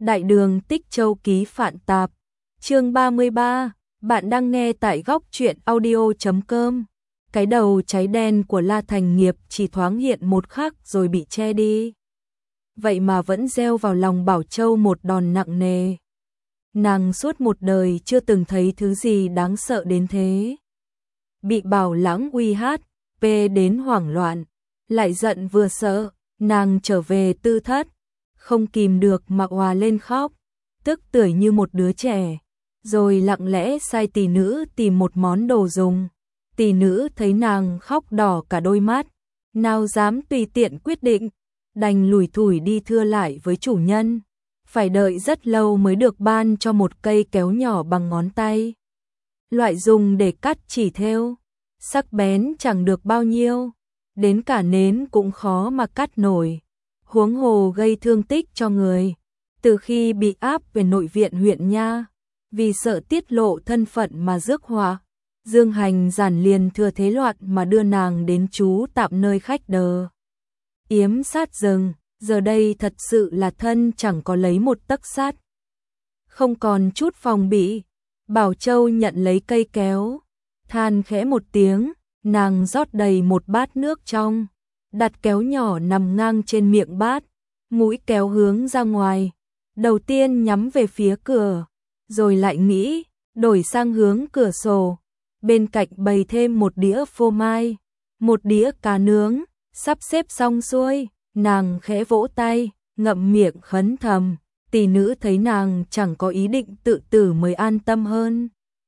Đại đường Tích Châu ký Phạn Tạp, chương 33, bạn đang nghe tại góc truyện audio.com. Cái đầu cháy đen của La Thành Nghiệp chỉ thoáng hiện một khắc rồi bị che đi. Vậy mà vẫn gieo vào lòng Bảo Châu một đòn nặng nề. Nàng suốt một đời chưa từng thấy thứ gì đáng sợ đến thế. Bị Bảo Lãng uy hát, đến hoảng loạn, lại giận vừa sợ, nàng trở về tư thất, không kìm được mà òa lên khóc, tức tưởi như một đứa trẻ, rồi lặng lẽ sai tỷ nữ tìm một món đồ dùng. Tỷ nữ thấy nàng khóc đỏ cả đôi mắt, nào dám tùy tiện quyết định, đành lủi thủi đi thưa lại với chủ nhân, phải đợi rất lâu mới được ban cho một cây kéo nhỏ bằng ngón tay. Loại dùng để cắt chỉ thêu, sắc bén chẳng được bao nhiêu, đến cả nến cũng khó mà cắt nổi, huống hồ gây thương tích cho người. Từ khi bị áp về nội viện huyện nha, vì sợ tiết lộ thân phận mà rước họa, Dương Hành giản liền thừa thế loạn mà đưa nàng đến trú tạm nơi khách đờ yếm sát rừng. Giờ đây thật sự là thân chẳng có lấy một tấc sắt, không còn chút phòng bị. Bảo Châu nhận lấy cây kéo, than khẽ một tiếng, nàng rót đầy một bát nước trong, đặt kéo nhỏ nằm ngang trên miệng bát, mũi kéo hướng ra ngoài, đầu tiên nhắm về phía cửa, rồi lại nghĩ, đổi sang hướng cửa sổ. Bên cạnh bày thêm một đĩa phô mai, một đĩa cá nướng, sắp xếp xong xuôi, nàng khẽ vỗ tay, ngậm miệng khấn thầm. Tỷ nữ thấy nàng chẳng có ý định tự tử mới an tâm hơn.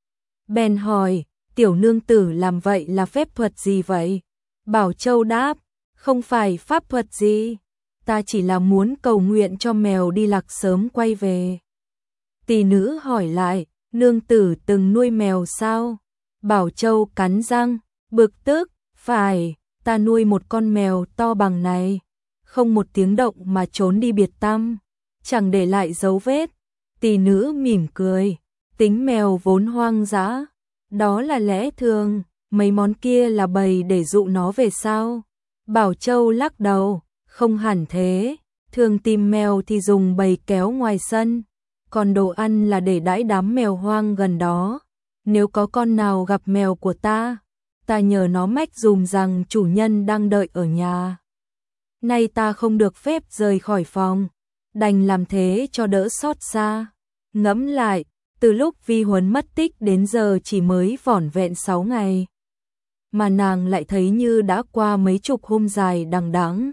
Bèn hỏi, tiểu nương tử làm vậy là phép thuật gì vậy? Bảo Châu đáp, không phải pháp thuật gì, ta chỉ là muốn cầu nguyện cho mèo đi lạc sớm quay về. Tỷ nữ hỏi lại, nương tử từng nuôi mèo sao? Bảo Châu cắn răng, bực tức, phải, ta nuôi một con mèo to bằng này, không một tiếng động mà trốn đi biệt tăm, chẳng để lại dấu vết. Tỷ nữ mỉm cười, tính mèo vốn hoang dã, đó là lẽ thường, mấy món kia là bày để dụ nó về sao? Bảo Châu lắc đầu, không hẳn thế, thường tìm mèo thì dùng bày kéo ngoài sân, còn đồ ăn là để đãi đám mèo hoang gần đó. Nếu có con nào gặp mèo của ta nhờ nó mách dùm rằng chủ nhân đang đợi ở nhà. Nay ta không được phép rời khỏi phòng, đành làm thế cho đỡ xót xa. Ngẫm lại, từ lúc Vi Huấn mất tích đến giờ chỉ mới vỏn vẹn 6 ngày, mà nàng lại thấy như đã qua mấy chục hôm dài đằng đẵng.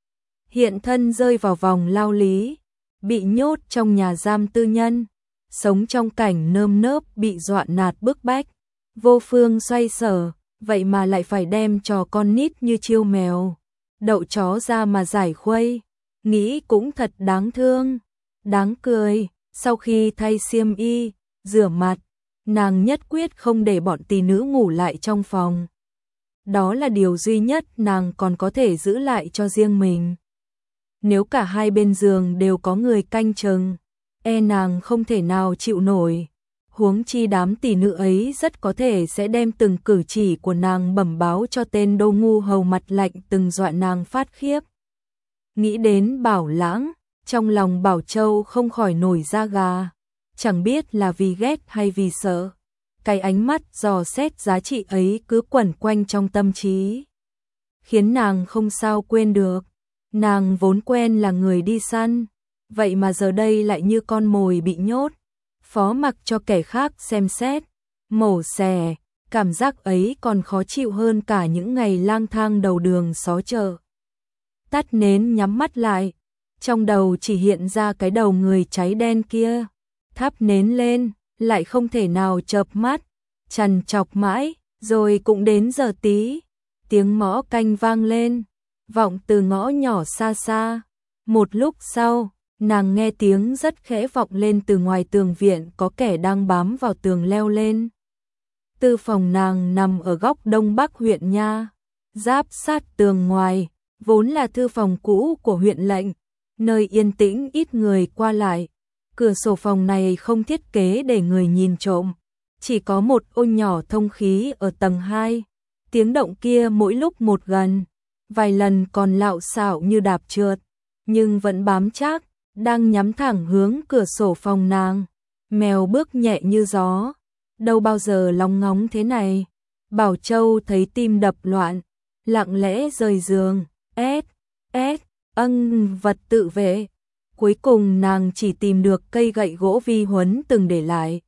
Hiện thân rơi vào vòng lao lý, bị nhốt trong nhà giam tư nhân, sống trong cảnh nơm nớp bị dọa nạt bức bách, vô phương xoay sở, vậy mà lại phải đem trò con nít như chiêu mèo, đậu chó ra mà giải khuây. Nghĩ cũng thật đáng thương, đáng cười. Sau khi thay xiêm y, rửa mặt, nàng nhất quyết không để bọn tỷ nữ ngủ lại trong phòng. Đó là điều duy nhất nàng còn có thể giữ lại cho riêng mình. Nếu cả hai bên giường đều có người canh chừng, nàng không thể nào chịu nổi. Huống chi đám tỷ nữ ấy rất có thể sẽ đem từng cử chỉ của nàng bẩm báo cho tên đô ngu hầu mặt lạnh từng dọa nàng phát khiếp. Nghĩ đến Bảo Lãng, trong lòng Bảo Châu không khỏi nổi da gà, chẳng biết là vì ghét hay vì sợ. Cái ánh mắt dò xét giá trị ấy cứ quẩn quanh trong tâm trí, khiến nàng không sao quên được. Nàng vốn quen là người đi săn, vậy mà giờ đây lại như con mồi bị nhốt, phó mặc cho kẻ khác xem xét, mổ xẻ. Cảm giác ấy còn khó chịu hơn cả những ngày lang thang đầu đường xó chợ. Tắt nến nhắm mắt lại, trong đầu chỉ hiện ra cái đầu người cháy đen kia. Thắp nến lên, lại không thể nào chợp mắt, trằn trọc mãi, rồi cũng đến giờ tí. Tiếng mõ canh vang lên, vọng từ ngõ nhỏ xa xa. Một lúc sau, nàng nghe tiếng rất khẽ vọng lên từ ngoài tường viện, có kẻ đang bám vào tường leo lên. Tư phòng nàng nằm ở góc đông bắc huyện nha, giáp sát tường ngoài, vốn là thư phòng cũ của huyện lệnh, nơi yên tĩnh ít người qua lại. Cửa sổ phòng này không thiết kế để người nhìn trộm, chỉ có một ô nhỏ thông khí ở tầng 2. Tiếng động kia mỗi lúc một gần, vài lần còn lạo xạo như đạp trượt, nhưng vẫn bám chắc. đang nhắm thẳng hướng cửa sổ phòng nàng. Mèo bước nhẹ như gió, đâu bao giờ lóng ngóng thế này. Bảo Châu thấy tim đập loạn, lặng lẽ rời giường, vật tự vệ. Cuối cùng nàng chỉ tìm được cây gậy gỗ Vi Huấn từng để lại.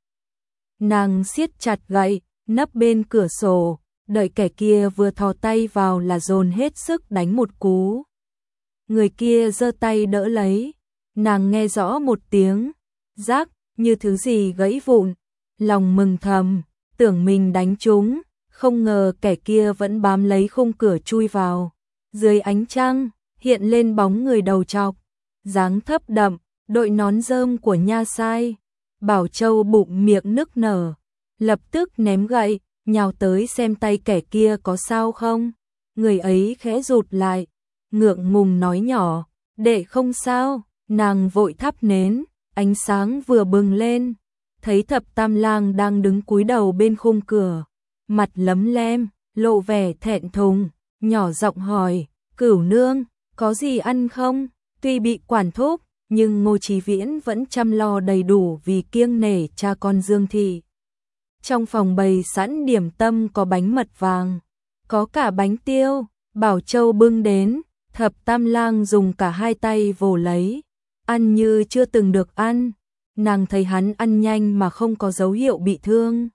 Nàng siết chặt gậy, nấp bên cửa sổ, đợi kẻ kia vừa thò tay vào là dồn hết sức đánh một cú. Người kia giơ tay đỡ lấy, nàng nghe rõ một tiếng rắc như thứ gì gãy vụn, lòng mừng thầm, tưởng mình đánh trúng, không ngờ kẻ kia vẫn bám lấy khung cửa chui vào. Dưới ánh trăng, hiện lên bóng người đầu trọc, dáng thấp đậm, đội nón rơm của nha sai. Bảo Châu bụng miệng nức nở, lập tức ném gậy, nhào tới xem tay kẻ kia có sao không. Người ấy khẽ rụt lại, ngượng ngùng nói nhỏ, đệ không sao. Nàng vội thắp nến, ánh sáng vừa bừng lên, thấy Thập Tam Lang đang đứng cúi đầu bên khung cửa, mặt lấm lem, lộ vẻ thẹn thùng, nhỏ giọng hỏi, Cửu nương, có gì ăn không? Tuy bị quản thúc, nhưng Ngô Chí Viễn vẫn chăm lo đầy đủ vì kiêng nể cha con Dương Thị. Trong phòng bày sẵn điểm tâm có bánh mật vàng, có cả bánh tiêu. Bảo Châu bưng đến, Thập Tam Lang dùng cả hai tay vồ lấy, ăn như chưa từng được ăn. Nàng thấy hắn ăn nhanh mà không có dấu hiệu bị thương,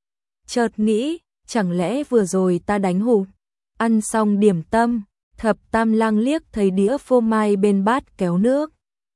chợt nghĩ, chẳng lẽ vừa rồi ta đánh hụt. Ăn xong điểm tâm, Thập Tam Lang liếc thấy đĩa phô mai bên bát kéo nước,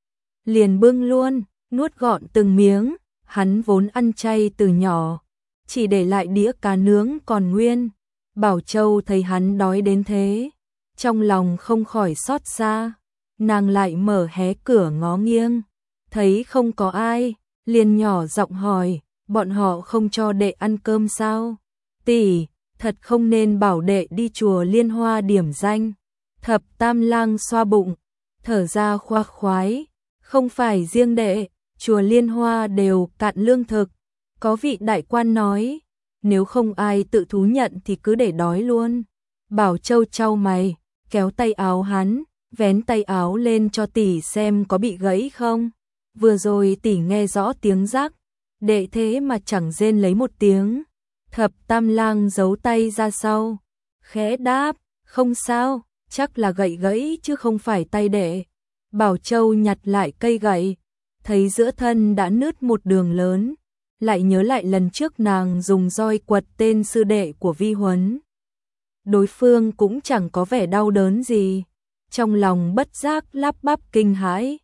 liền bưng luôn, nuốt gọn từng miếng. Hắn vốn ăn chay từ nhỏ, chỉ để lại đĩa cá nướng còn nguyên. Bảo Châu thấy hắn đói đến thế, trong lòng không khỏi xót xa. Nàng lại mở hé cửa ngó nghiêng, thấy không có ai, liền nhỏ giọng hỏi, bọn họ không cho đệ ăn cơm sao? Tỷ, thật không nên bảo đệ đi chùa Liên Hoa điểm danh. Thập Tam Lang xoa bụng, thở ra khoác khoái, không phải riêng đệ, chùa Liên Hoa đều cạn lương thực. Có vị đại quan nói, nếu không ai tự thú nhận thì cứ để đói luôn. Bảo Châu chau mày, kéo tay áo hắn, vén tay áo lên cho tỷ xem có bị gãy không. Vừa rồi tỷ nghe rõ tiếng rắc, đệ thế mà chẳng rên lấy một tiếng. Thập Tam Lang giấu tay ra sau, khẽ đáp, không sao, chắc là gậy gãy chứ không phải tay đệ. Bảo Châu nhặt lại cây gậy, thấy giữa thân đã nứt một đường lớn, lại nhớ lại lần trước nàng dùng roi quật tên sư đệ của Vi Huấn. Đối phương cũng chẳng có vẻ đau đớn gì, trong lòng bất giác lắp bắp kinh hãi.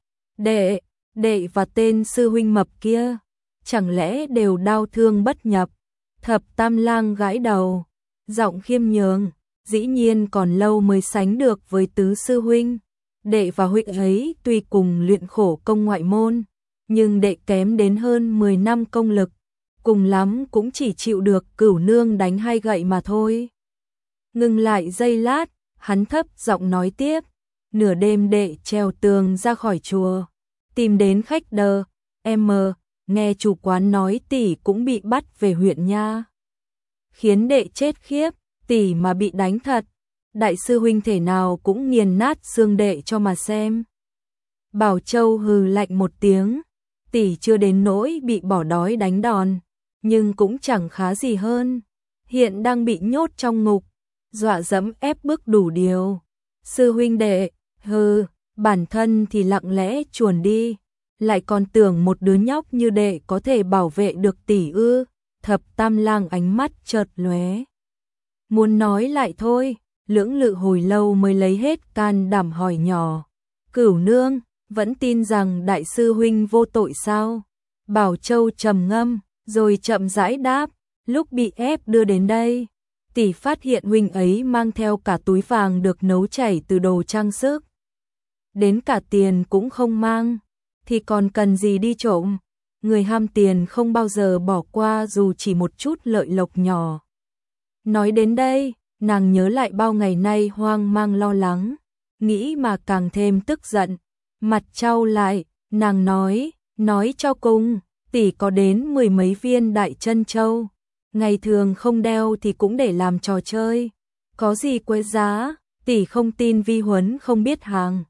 Đệ và tên sư huynh mập kia, chẳng lẽ đều đau thương bất nhập? Thập Tam Lang gãi đầu, giọng khiêm nhường, dĩ nhiên còn lâu mới sánh được với tứ sư huynh. Đệ và huynh ấy tuy cùng luyện khổ công ngoại môn, nhưng đệ kém đến hơn 10 năm công lực, cùng lắm cũng chỉ chịu được Cửu nương đánh 2 gậy mà thôi. Ngừng lại giây lát, hắn thấp giọng nói tiếp, nửa đêm đệ trèo tường ra khỏi chùa, tìm đến khách đờ, nghe chủ quán nói tỷ cũng bị bắt về huyện nha. Khiến đệ chết khiếp, tỷ mà bị đánh thật, đại sư huynh thể nào cũng nghiền nát xương đệ cho mà xem. Bảo Châu hừ lạnh một tiếng, tỷ chưa đến nỗi bị bỏ đói đánh đòn, nhưng cũng chẳng khá gì hơn. Hiện đang bị nhốt trong ngục, dọa dẫm ép bức đủ điều. Sư huynh đệ, bản thân thì lặng lẽ chuồn đi, lại còn tưởng một đứa nhóc như đệ có thể bảo vệ được tỷ ư? Thập Tam Lang ánh mắt chợt lóe, muốn nói lại thôi, lưỡng lự hồi lâu mới lấy hết can đảm hỏi nhỏ, Cửu nương, vẫn tin rằng đại sư huynh vô tội sao? Bảo Châu trầm ngâm, rồi chậm rãi đáp, lúc bị ép đưa đến đây, tỷ phát hiện huynh ấy mang theo cả túi vàng được nấu chảy từ đồ trang sức. Đến cả tiền cũng không mang, thì còn cần gì đi trộm? Người ham tiền không bao giờ bỏ qua dù chỉ một chút lợi lộc nhỏ. Nói đến đây, nàng nhớ lại bao ngày nay hoang mang lo lắng, nghĩ mà càng thêm tức giận. Mặt trao lại, nàng nói cho cùng, tỷ có đến 10 mấy viên đại chân châu, ngày thường không đeo thì cũng để làm trò chơi, có gì quý giá, tỷ không tin Vi Huấn không biết hàng.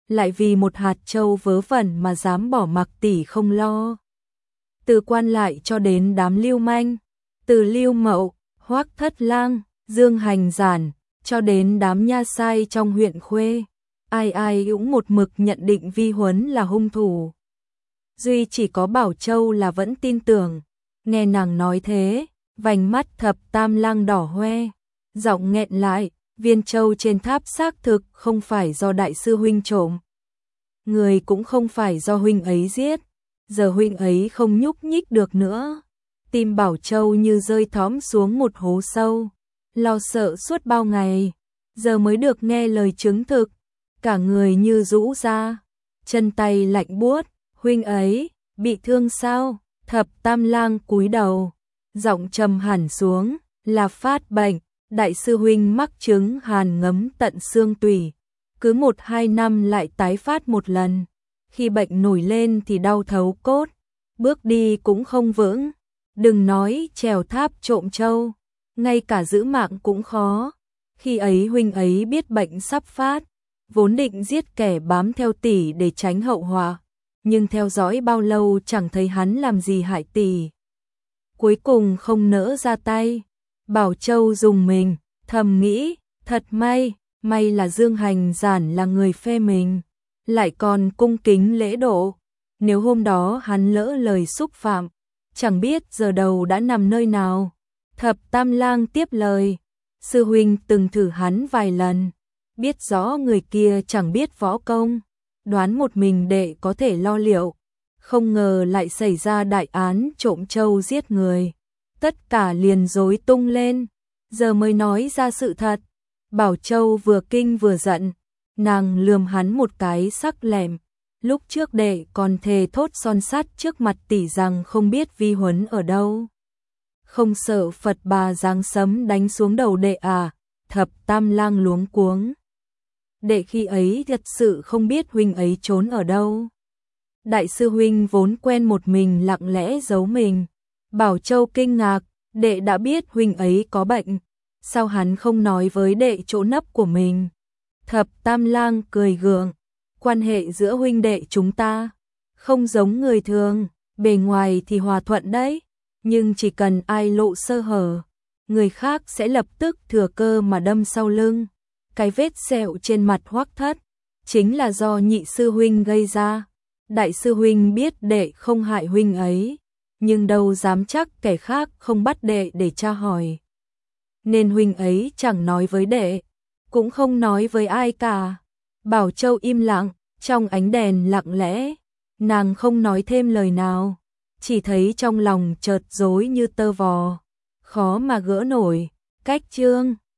lại vì một hạt châu vớ vẩn mà dám bỏ mặc tỷ không lo. Từ quan lại cho đến đám lưu manh, từ Lưu Mậu, Hoắc Thất Lang, Dương Hành Giản, cho đến đám nha sai trong huyện Khuê, ai ai cũng một mực nhận định Vi Huấn là hung thủ. Duy chỉ có Bảo Châu là vẫn tin tưởng, nghe nàng nói thế, vành mắt Thập Tam Lang đỏ hoe, giọng nghẹn lại, viên châu trên tháp xác thực không phải do đại sư huynh trộm. Người cũng không phải do huynh ấy giết, giờ huynh ấy không nhúc nhích được nữa. Tim Bảo Châu như rơi thõm xuống một hố sâu, lo sợ suốt bao ngày, giờ mới được nghe lời chứng thực, cả người như rũ ra, chân tay lạnh buốt, huynh ấy, bị thương sao? Thập Tam Lang cúi đầu, giọng trầm hẳn xuống, là phát bệnh, đại sư huynh mắc chứng hàn ngấm tận xương tủy, cứ 1-2 năm lại tái phát một lần, khi bệnh nổi lên thì đau thấu cốt, bước đi cũng không vững, đừng nói trèo tháp trộm châu, ngay cả giữ mạng cũng khó. Khi ấy huynh ấy biết bệnh sắp phát, vốn định giết kẻ bám theo tỷ để tránh hậu họa, nhưng theo dõi bao lâu chẳng thấy hắn làm gì hại tỷ. Cuối cùng không nỡ ra tay. Bảo Châu dùng mình, thầm nghĩ, thật may là Dương Hành Giản là người phê mình, lại còn cung kính lễ độ. Nếu hôm đó hắn lỡ lời xúc phạm, chẳng biết giờ đầu đã nằm nơi nào. Thập Tam Lang tiếp lời, sư huynh từng thử hắn vài lần, biết rõ người kia chẳng biết võ công, đoán một mình đệ có thể lo liệu, không ngờ lại xảy ra đại án trộm châu giết người. Tất cả liền rối tung lên, giờ mới nói ra sự thật. Bảo Châu vừa kinh vừa giận, nàng lườm hắn một cái sắc lẹm. Lúc trước đệ còn thề thốt son sắt trước mặt tỷ rằng không biết Vi Huấn ở đâu. Không sợ Phật Bà giáng sấm đánh xuống đầu đệ à? Thập Tam Lang luống cuống. Đệ khi ấy thật sự không biết huynh ấy trốn ở đâu. Đại sư huynh vốn quen một mình lặng lẽ giấu mình. Bảo Châu kinh ngạc, đệ đã biết huynh ấy có bệnh, sao hắn không nói với đệ chỗ nấp của mình? Thập Tam Lang cười gượng, quan hệ giữa huynh đệ chúng ta không giống người thường, bề ngoài thì hòa thuận đấy, nhưng chỉ cần ai lộ sơ hở, người khác sẽ lập tức thừa cơ mà đâm sau lưng. Cái vết sẹo trên mặt Hoắc Thất chính là do nhị sư huynh gây ra. Đại sư huynh biết đệ không hại huynh ấy, nhưng đâu dám chắc kẻ khác không bắt đệ để tra hỏi. Nên huynh ấy chẳng nói với đệ, cũng không nói với ai cả. Bảo Châu im lặng, trong ánh đèn lặng lẽ, nàng không nói thêm lời nào, chỉ thấy trong lòng chợt rối như tơ vò, khó mà gỡ nổi. Cách chương